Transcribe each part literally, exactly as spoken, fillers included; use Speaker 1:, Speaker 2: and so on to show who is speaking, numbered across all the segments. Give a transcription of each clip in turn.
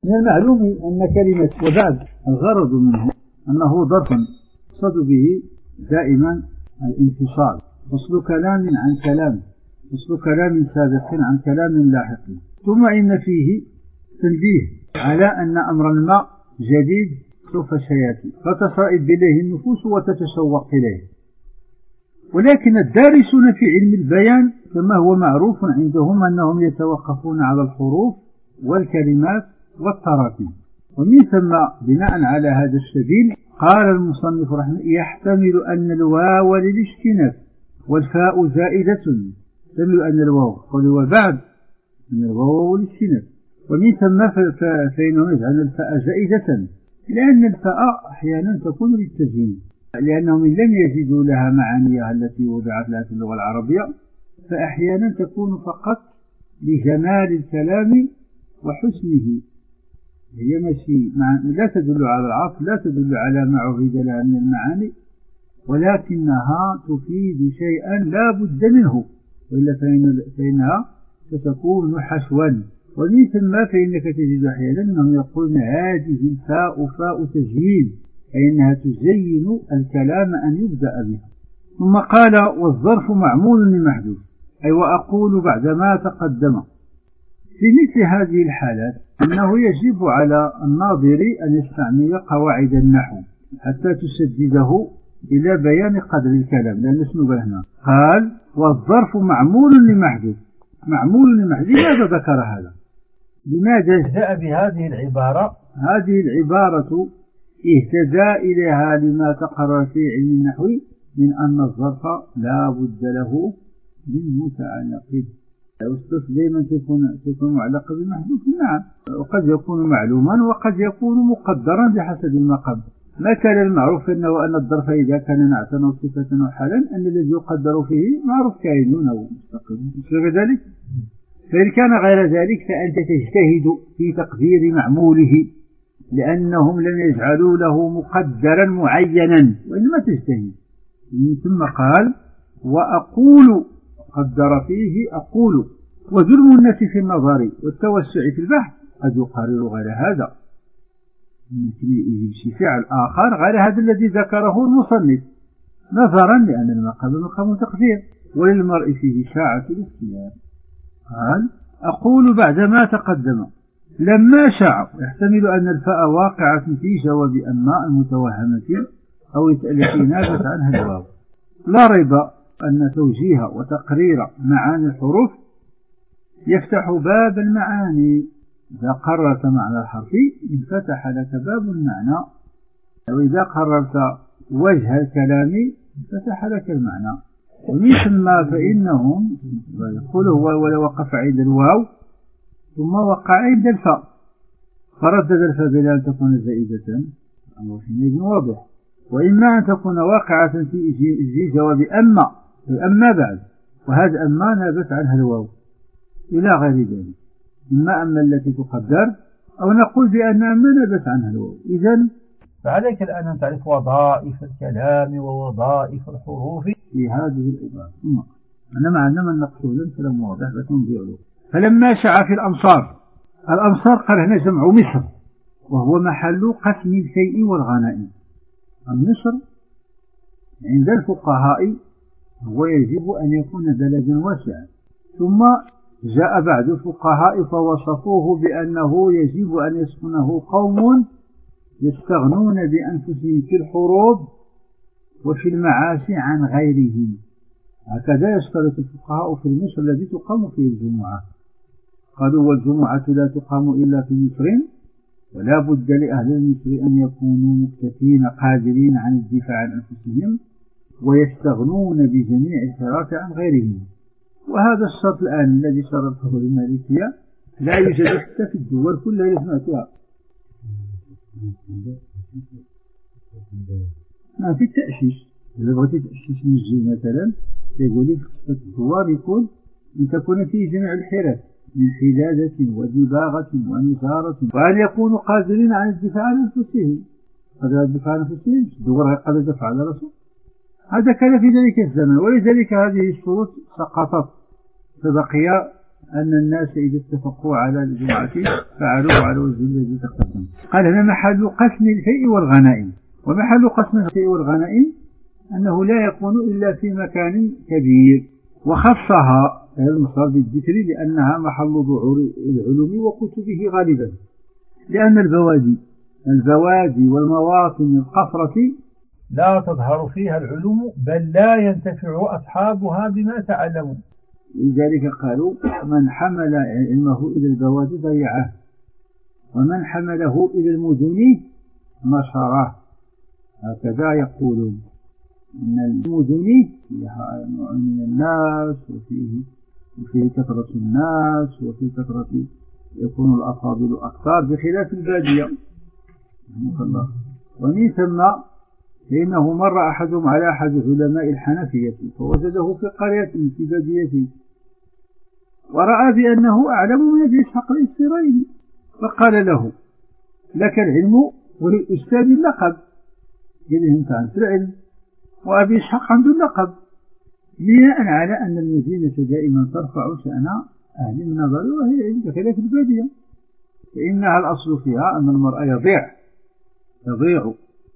Speaker 1: من المعلوم أن كلمة وبعد الغرض منه أنه ظرف يقصد به دائما الانفصال، فصل كلام عن كلام، فصل كلام سابق عن كلام لاحق. ثم إن فيه تنبيه على أن أمر ما جديد سوف سيأتي فتسرئب إليه النفوس وتتشوق إليه. ولكن الدارسون في علم البيان كما هو معروف عندهم أنهم يتوقفون على الحروف والكلمات والتراكيب، ومن ثم بناء على هذا السبيل قال المصنف رحمه يحتمل أن الواو للاجتناب والفاء زائدة، يحتمل أن الواو وبعد أن الواو للاجتناب، ومن ثم فإنهم يجعل الفاء زائدة، لأن الفاء أحيانا تكون للتزيين، لأنهم لم يجدوا لها معانيها التي وضعت لها في اللغة العربية، فأحيانا تكون فقط لجمال الكلام وحسنه، هي ماشي لا تدل على العطف، لا تدل على ما عهد لها من المعاني، ولكنها تفيد شيئا لا بد منه، وإلا فإنها ستكون حشوا. ومن ثم فإنك تجد أحيانا أنهم يقولون هذه الفاء فاء تزيين، فإنها تزين الكلام أن يبدأ بها. ثم قال والظرف معمول لمحذوف، أي وأقول بعدما تقدم. في مثل هذه الحالات أنه يجب على الناظر أن يستعمل قواعد النحو حتى تسدده إلى بيان قدر الكلام، لأن اسمه هنا قال والظرف معمول لمحذوف، معمول لمحذوف. لماذا ذكر هذا؟ لماذا جاء بهذه العبارة؟ هذه العبارة اهتدى إليها لما تقرر في علم النحو من أن الظرف لا بد له من متعلق. الظرف دائما تكون تكون معلقة بالمحذوف، نعم، وقد يكون معلوما وقد يكون مقدرا بحسب المقام. مثلا المعروف أنه أن الظرف إذا كان نعتا أو صفة أو حالا أن الذي يقدر فيه معروف كائن أو مستقل، مثل ذلك. فإن كان غير ذلك فأنت تجتهد في تقدير معموله، لأنهم لم يجعلوا له مقدرا معينا، وإنما تجتهد. ثم قال وأقول قدر فيه أقول، وظلم الناس في النظر والتوسع في البحث قد يقرر غير هذا، يمكن يجيب شي فعل آخر غير هذا الذي ذكره المصنف، نظرا لأن المقام مقام تقدير وللمرء فيه ساعة الاختيار. قال أقول بعدما تقدم لما شاع، يحتمل أن الفاء واقعة في جواب أما المتوهمة أو التي نابت عنها الواو. لا ريب أن توجيه وتقرير معاني الحروف يفتح باب المعاني. إذا قررت معنى الحرف انفتح لك باب المعنى، وإذا قررت وجه الكلام انفتح لك المعنى. ومن ثم فإنهم يقولوا ولو وقف عند الواو ثم وقع عند الفاء فردد الفاء بلا أن تكون زائدة، أمر حينئذ واضح. وإما أن تكون واقعة في جواب أما، أما بعد، وهذا أما نابت عنها الواو إلى غير ذلك، إما أما التي تقدر أو نقول بأن أما نابت عنها الواو. إذن فعليك الآن أن تعرف وظائف الكلام ووظائف الحروف في هذه العبارة. ثم أنا معنا من نقصه كلام واضح لكن بيعلو. فلما شاع في الأمصار، الأمصار قال هنا جمع مصر، وهو محل قسم الشيء والغنائم. النصر عند الفقهاء هو يجب أن يكون بلدا واسعا، ثم جاء بعد الفقهاء فوصفوه بأنه يجب أن يسكنه قوم يستغنون بأنفسهم في الحروب وفي المعاش عن غيرهم. هكذا يشترط الفقهاء في مصر الذي تقام فيه الجمعة. قالوا والجمعة لا تقام إلا في مصر، ولا بد لأهل مصر أن يكونوا مكتفين قادرين عن الدفاع عن أنفسهم ويستغنون بجميع الحراس عن غيرهم. وهذا الشرط الآن الذي شرطه المالكية لا يوجد حتى في الدول كلها يسمعتها. في التأسيس إذا بغيت تأسيس مسجد مثلا يقول لك في الدوار يكون أن تكون فيه جميع الحرف من حدادة ودباغة ونثارة، وأن يكونوا قادرين على الدفاع عن أنفسهم. قادر الدفاع عن أنفسهم الدوار قادر الدفاع على رسول. هذا كان في ذلك الزمن، ولذلك هذه الشروط سقطت، فبقي أن الناس إذا اتفقوا على الجمعة فعلوا على وجه الذي تقدم. قال هنا محل قسم الفيء والغنائم. ومحل قسم الفيء والغنائم أنه لا يكون إلا في مكان كبير، وخصها المصدر بالذكر لأنها محل ظهور العلوم وكتبه غالبا، لأن البوادي البوادي والمواطن القصرة لا تظهر فيها العلوم، بل لا ينتفع أصحابها بما تعلموا. لذلك قالوا من حمل علمه إلى البوادي ضيعه، ومن حمله إلى المدن نشره. هكذا يقولون أن المدن فيها نوع من الناس، وفيه وفيه كثرة الناس، وفيه كثرة يكون الأفاضل أكثر بخلاف البادية. ومن ثم فإنه مر أحدهم على أحد علماء الحنفية فوجده في قرية في باديته، ورأى بأنه أعلم من أبي إسحاق الإسرائيلي، فقال له لك العلم وللأستاذ اللقب. قال له أنت عندك العلم وأبي إسحاق عنده اللقب، بناء على أن المدينة دائما ترفع شأن أهل النظر وهي العلم بخلاف البادية، فإنها الأصل فيها أن المرء يضيع يضيع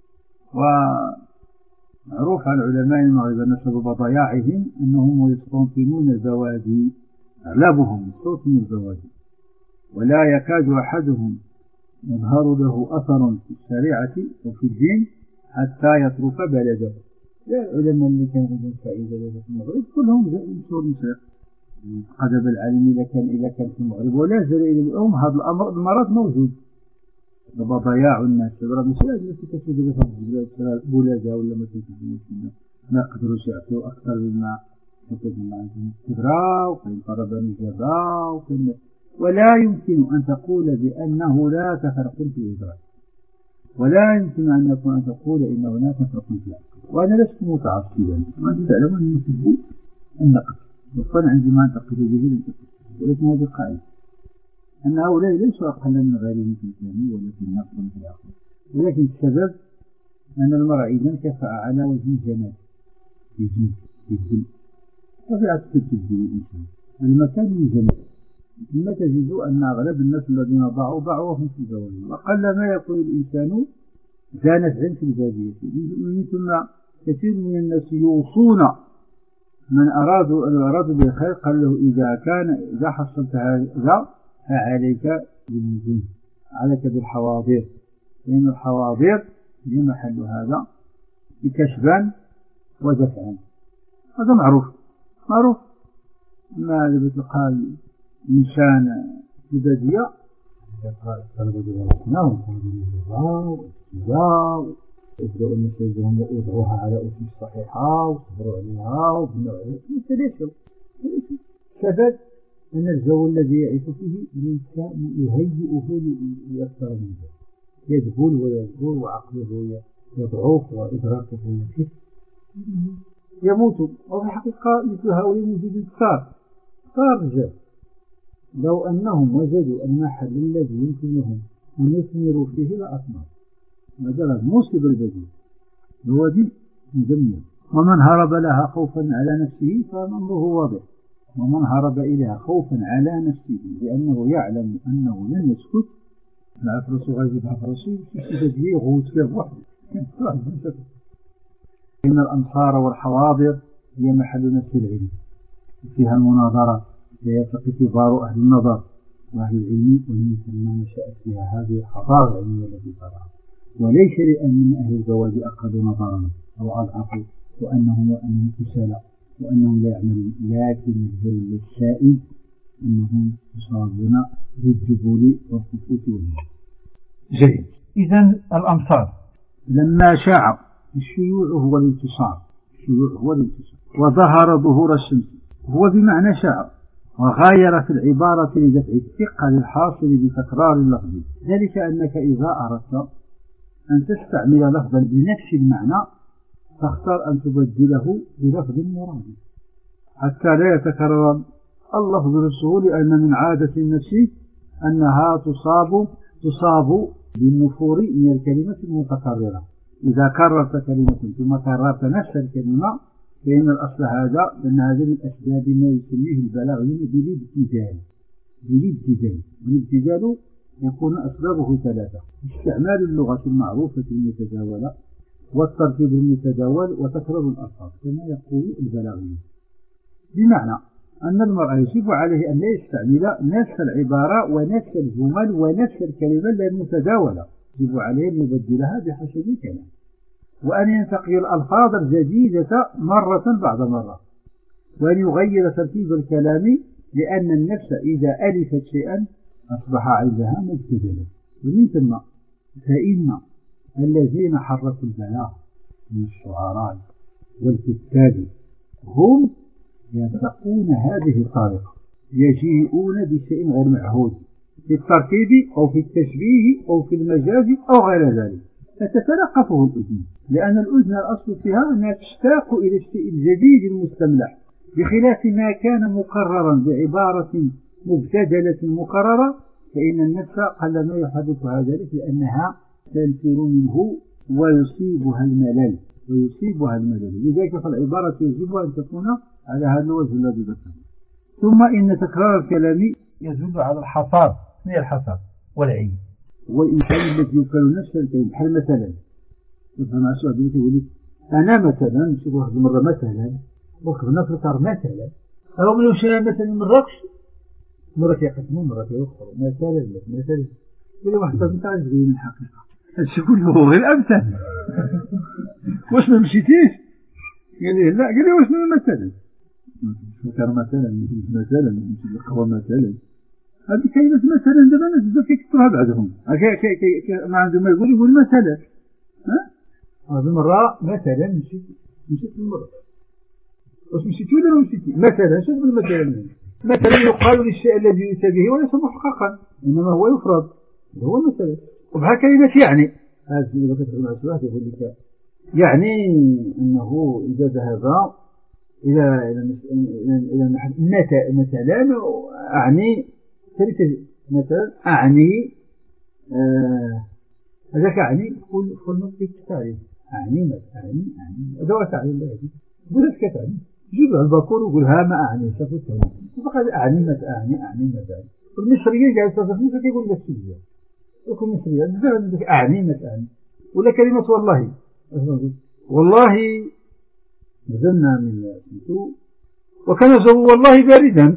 Speaker 1: ومعروف عن علماء المغرب أن سبب ضياعهم أنهم يستوطنون البوادي، أغلبهم يستوطن البوادي، ولا يكاد أحدهم يظهر له أثر في الشريعة وفي الدين حتى يترك بلده. العلماء اللي كانوا لهم فائدة في المغرب كلهم جاءوا من سور المشرق. قدب العالم إذا كان إذا كان في المغرب ولا زال إلى اليوم هذا الأمر المرض موجود. دابا ضياع الناس راه ماشي الناس كتجد في بولادها ولا ما كيفهموش ما يقدروش يعطيو أكثر مما كتبنا عندهم القدرة وكاين طلبة الإجابة وكاين، ولا يمكن أن تقول بأنه لا تفرق في الإدراك، ولا يمكن أن يكون أن تقول إن هناك فرق في العقل. وأنا لست متعصبا، وأنت تعلم أني أحب النقد وكان عندي ما أنتقد به لم تقل، ولكن هذه قاعدة أن هؤلاء ليسوا أقل من غيرهم في الفهم ولا في النقد ولا في العقل، ولكن السبب أن المرء إذا كفأ على وجه الجمال يجوز يجوز طبيعة تجذب الإنسان المكان من جمال. ثم تجد أن أغلب الناس الذين ضاعوا ضاعوا في البوادي، وقل ما يكون الإنسان ذا نفع في البادية. ثم كثير من الناس يوصون من أرادوا أن أرادوا بالخير قال له إذا كان إذا حصلت هذا فعليك بالمدن، عليك بالحواضر، لأن الحواضر هي محل هذا بكشفا ودفعا. هذا معروف معروف. ما اللي بتلقى الإنسان في البادية طلبوا دراسنا وطلبوا الجزاء والجزاء يبدأوا الناس يجرون يوضعوها على أسس صحيحة وصبروا عليها وبنوا عليها. ثلاثة سبب أن الجو الذي يعيش فيه الإنسان يهيئه لأكثر من ذلك، يذبل ويذبل وعقله يضعف وإدراكه يخف يموت. وفي الحقيقة مثل هؤلاء موجودين كثار كثار رجال لو أنهم وجدوا المحل الذي يمكن لهم أن يثمروا فيه لأثمر. هذا مصيب البديل الوادي مدمر. ومن هرب لها خوفا على نفسه فأمره واضح، ومن هرب إليها خوفا على نفسه لأنه يعلم أنه لن يسكت العفرس غاجب عفرسي في بديه غوت فيه وحده. إن الأمصار والحواضر هي محل نفس العلم، فيها المناظرة يلتقي كبار أهل النظر وأهل العلم، ومن ما نشأت فيها هذه الحضارة العلمية التي تراها. وليس لأن من أهل البوادي أقل نظرا أو أضعفوا وأنهم وأنهم كسالى وأنهم لا يعملون، لكن الجل السائد أنهم يصابون بالجبول والخفوت والنار. جيد. إذن الأمصار لما شاع الشيوع هو الانتصار، الشيوع هو الانتصار، وظهر ظهور الشمس هو بمعنى شاع، وغاير في العبارة لدفع الثقة للحاصل بتكرار اللفظ. ذلك أنك إذا أردت أن تستعمل لفظا بنفس المعنى تختار أن تبدله بلفظ مراد حتى لا يتكرر اللفظ نفسه، لأن من عادة النفس أنها تصاب تصاب بالنفور من الكلمة المتكررة. إذا كررت كلمة ثم كررت نفس الكلمة فإن الأصل هذا لأن هذا من أسباب ما يسميه البلاغيون بالابتذال. بالابتذال والابتذال يكون أسبابه ثلاثة: استعمال اللغة المعروفة المتداولة، والترتيب المتداول، وتكرار الألفاظ كما يقول البلاغيون. بمعنى أن المرء يجب عليه أن لا يستعمل نفس العبارة ونفس الجمل ونفس الكلمة المتداولة، يجب عليه أن يبدلها بحسب الكلام، وأن ينتقي الألفاظ الجديدة مرة بعد مرة، وأن يغير ترتيب الكلام، لأن النفس إذا ألفت شيئا أصبح عندها مبتذلا. ومن ثم فإن الذين حركوا البلاغ من الشعراء والكتاب هم يتقون هذه الطريقة، يجيئون بشيء غير معهود في الترتيب أو في التشبيه أو في المجاز أو غير ذلك، فتتلقفه الأذن، لأن الأذن الأصل فيها أنها تشتاق إلى الشيء الجديد المستملح، بخلاف ما كان مقررا بعبارة مبتذلة مقررة، فإن النفس قلما يحدثها ذلك لأنها تنفر منه ويصيبها الملل ويصيبها الملل لذلك فالعبارة يجب أن تكون على هذا الوجه الذي ذكرنا. ثم إن تكرار الكلام يدل على الحصاد. ما هي الحصاد؟ والعين. والإنسان الذي يكرر نفس الكلمة، بحال مثلا مثلا سؤال يقول لك أنا مثلا شوف واحد مرة مثلا ركبنا في القطار مثلا، رغم لو شاء مثلا مراكش مرة كيقسمون مرة كيوخروا مثلا مثلا قال واحد ما تعرفش بين الحقيقة هادشي كله هو غير أمثال. واش ما مشيتيش؟ قال لي لا. قال لي واش ما مثلا كان مثلا مثلا مشي القهوة مثلا، هذه كلمة مثلا دابا الناس بزاف كيكثروها بعدهم ما عندهم ما يقول يقول مثلا. ها هذه المرة مثلا مشيت مشيت المرة واش مشيتي ولا ما مشيتي؟ مثلا شنو بالمثلا؟ مثلا يقال للشيء الذي يؤتى به وليس محققا، إنما هو يفرض، هو مثلا. وبها كلمة يعني هذا اللي كتقول مع واحد يقول لك يعني أنه إذا ذهب إلى إلى إلى مثلا أعني مثلا أعني هذاك أعني كل كل نقطة تعريف أعني ما أعني أعني هذا هو تعريف الله هذه بلاش كتعني جيب الباكور وقول ها ما أعني شافوا التعريف فقط أعني ما أعني أعني ما أعني. والمصريين قاعد يتصرفون فكيقول لك شيء وكل مصريين بزاف أعني ما أعني. ولا كلمة والله والله نزلنا من السوق وكان الجو والله باردا.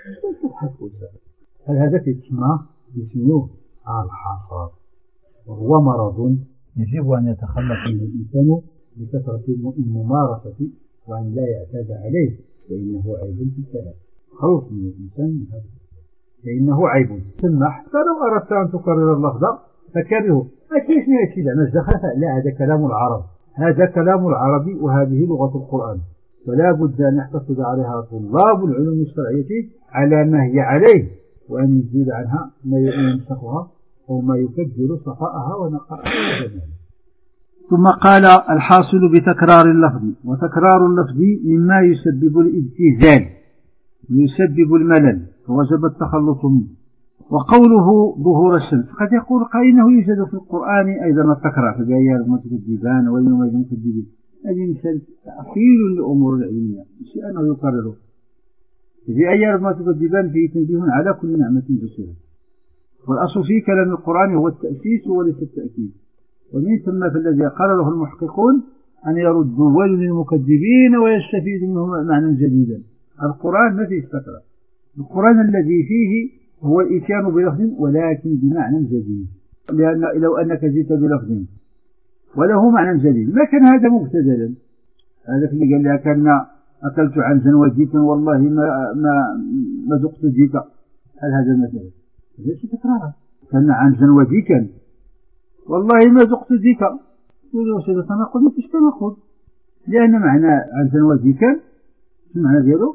Speaker 1: هل هذا يسمى يسموه الحصاد، وهو مرض يجب أن يتخلص منه الإنسان بكثرة الممارسة وأن لا يعتاد عليه، فإنه عيب في الكلام. خلص من الإنسان من هذا فإنه عيب. ثم حتى لو أردت أن تكرر اللفظ فكرره، ما كاينش ما يكفي مش دخل. لا، هذا كلام العرب، هذا كلام العربي وهذه لغة القرآن، فلا بد أن يحتفظ عليها طلاب العلوم الشرعية على ما هي عليه، وأن يزيد عنها ما ينسخها أو ما يكدر صفاءها ونقاءها وجمالها. ثم قال الحاصل بتكرار اللفظ، وتكرار اللفظ مما يسبب الابتذال ويسبب الملل فوجب التخلص منه. وقوله ظهور الشمس قد يقول قائل انه يوجد في القرآن ايضا التكرار في ايام المتكذبان واليوم المكذبين. هذه مثال تأصيل للامور العلميه مش انه يكرره. في ايام المتكذبان فيه تنبيه على كل نعمه جسيره، والاصل في كلام القرآن هو التأسيس وليس التأكيد. ومن ثم فالذي قرره المحققون ان يردوا ويل للمكذبين ويستفيدوا منهم معنى جديدا. القرآن ما فيه تكرار، القرآن الذي فيه هو الإتيان بلفظ ولكن بمعنى جديد، لأن لو أنك جئت بلفظ وله معنى جديد ما كان هذا مبتذلا. هذا اللي قال لها كان أكلت عنزا وجيكا والله ما ما ما ذقت جيكا، هل هذا مثلا؟ ليس تكرارا. كان عنزا وجيكا والله ما ذقت جيكا، يقول وشهد تناقض ما فيش تناقض، لأن معنى عنزا وجيكا معنى ديالو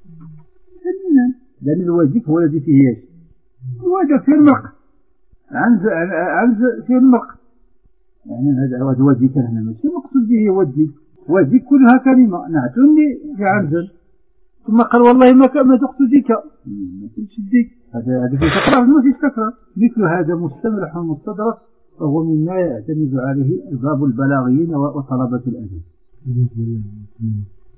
Speaker 1: لأن الوجيك هو الذي فيه ياش الوجه فيه المرق، عنز عنز فيه المرق، يعني هذا هو وجيك هنا ماشي مقصود به وجيك. وجيك كلها كلمة نعتني في عنز، ثم قال والله ما ما ذقت ديكا ما فيش ديك، هذا هذا في تكرار ما فيش تكرار. مثل هذا مستملح ومستدرك وهو مما يعتمد عليه الباب البلاغيين وطلبة الأدب.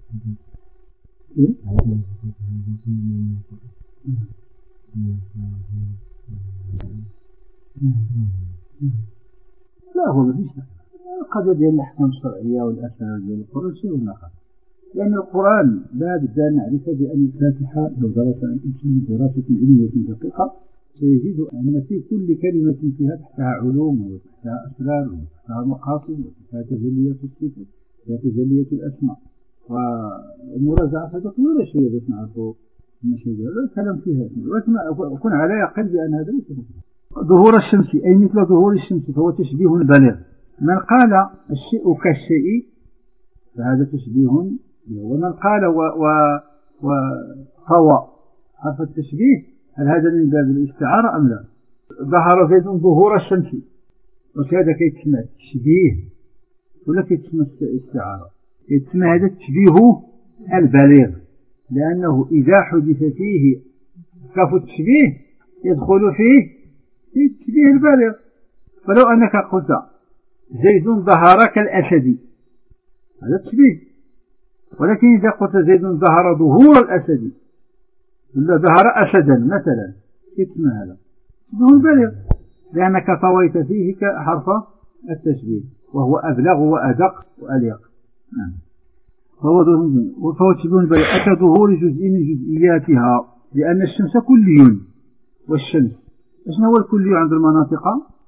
Speaker 1: لا هو مفيش القضية ديال الأحكام الشرعية والأسرار ديال القرآن شيء ناقص، لأن القرآن لا بد أن نعرف بأن الفاتحة لو درس الإنسان دراسة علمية دقيقة سيجد أن في كل كلمة فيها تحتها علوم وتحتها أسرار وتحتها مقاصد وتحتها تجليات الصفات وتحتها تجليات الأسماء، والمراجعة هذا طويلة شوية باش نعرفوا ماشي هذا الكلام فيها، ولكن أكون على يقين بأن هذا ليس ظهور الشمس أي مثل ظهور الشمس فهو تشبيه بالغ. من قال الشيء كالشيء فهذا تشبيه، ومن قال و و وطوى حرف التشبيه هل هذا من باب الاستعارة أم لا؟ ظهر زيد ظهور الشمس وكذا كيتسمى تشبيه ولا كيتسمى استعارة؟ كيتسمى هذا التشبيه البليغ، لأنه إذا حدث فيه كاف التشبيه يدخل فيه في التشبيه البالغ. فلو أنك قلت زيد ظهر كالأسد هذا تشبيه، ولكن إذا قلت زيد ظهر ظهور الأسد ولا ظهر أسدا مثلا اسم هذا تشبيه بالغ، لأنك طويت فيه كحرف التشبيه وهو أبلغ وأدق وأليق. نعم. فهو تشبيه بالغ أتى ظهور جزء من جزئياتها، لأن الشمس كلي، والشمس شنو هو الكلي عند المناطق؟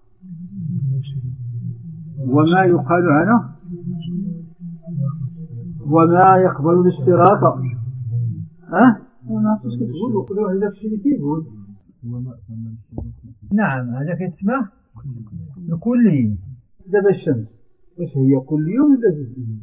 Speaker 1: وما يقال عنه وما يقبل الاشتراط. ها؟ وما تقول وكل واحد ذاك الشيء اللي يقول. نعم هذا كيتسمى الكلي. دابا الشمس واش هي كلي ولا جزئي؟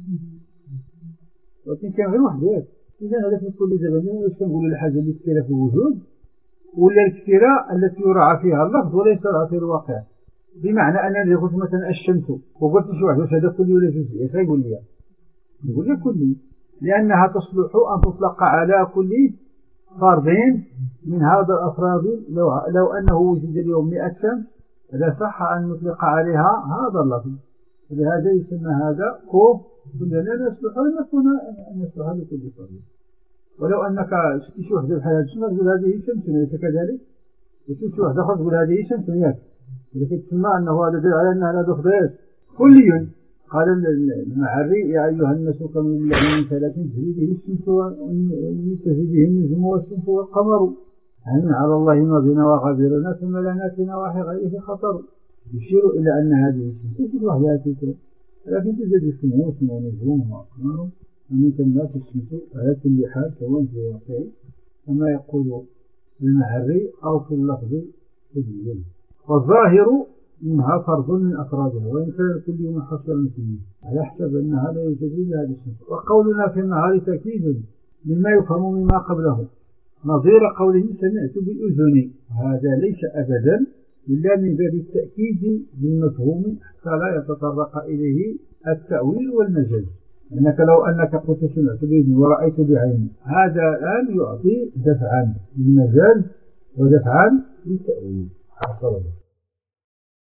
Speaker 1: ولكن كان غير واحد ياك. إذا هذاك الكلي دابا واش كنقولوا الحاجة اللي كثيرة في الوجود ولا الكثيرة التي يراعى فيها اللفظ وليس يراعى في الواقع؟ بمعنى أنني قلت مثلا الشمس وقلت شي واحد واش هذا كلي ولا جزئي؟ اش غايقول لي؟ نقول لك كلي، لأنها تصلح أن تطلق على كل فرد من هذا الأفراد. لو, لو أنه وجد اليوم مئة شمس لصح أن نطلق عليها هذا اللفظ، لهذا يسمى هذا كوف كلنا نصلح أن يكون أن يصلح لكل فرد. ولو أنك شفت شي وحدة بحال هذا الشمس تقول هذه شمس ليس كذلك، وشفت شي وحدة أخرى تقول هذه شمس ياك، ولكن تسمى أنه هذا دليل على أن هذا خبيث كلي. قال المعري يا أيها الناس كم من الله من ثلاث تجري به الشمس وتجري به النجم والشمس والقمر هل على الله ماضينا وغادرنا ثم لا ناتي نواحي غيره خطر. يشير إلى أن هذه الشمس ليست وحدها تترك، لكن توجد الشموس ونجوم وأقمار ومن ثم الشمس على كل حال سواء في الواقع كما يقول المعري أو في اللفظ كلي. والظاهر منها فرض من أفرادها وإن كان كل يوم حصلا فيه على حسب أن هذا يجري لهذا الشمس. وقولنا في النهار تأكيد مما يفهم مما قبله، نظير قوله سمعت بأذني، هذا ليس أبدا إلا من باب التأكيد للمفهوم حتى لا يتطرق إليه التأويل والمجاز. أنك لو أنك قلت سمعت بأذني ورأيت بعيني هذا الآن يعطي دفعا للمجاز ودفعا للتأويل.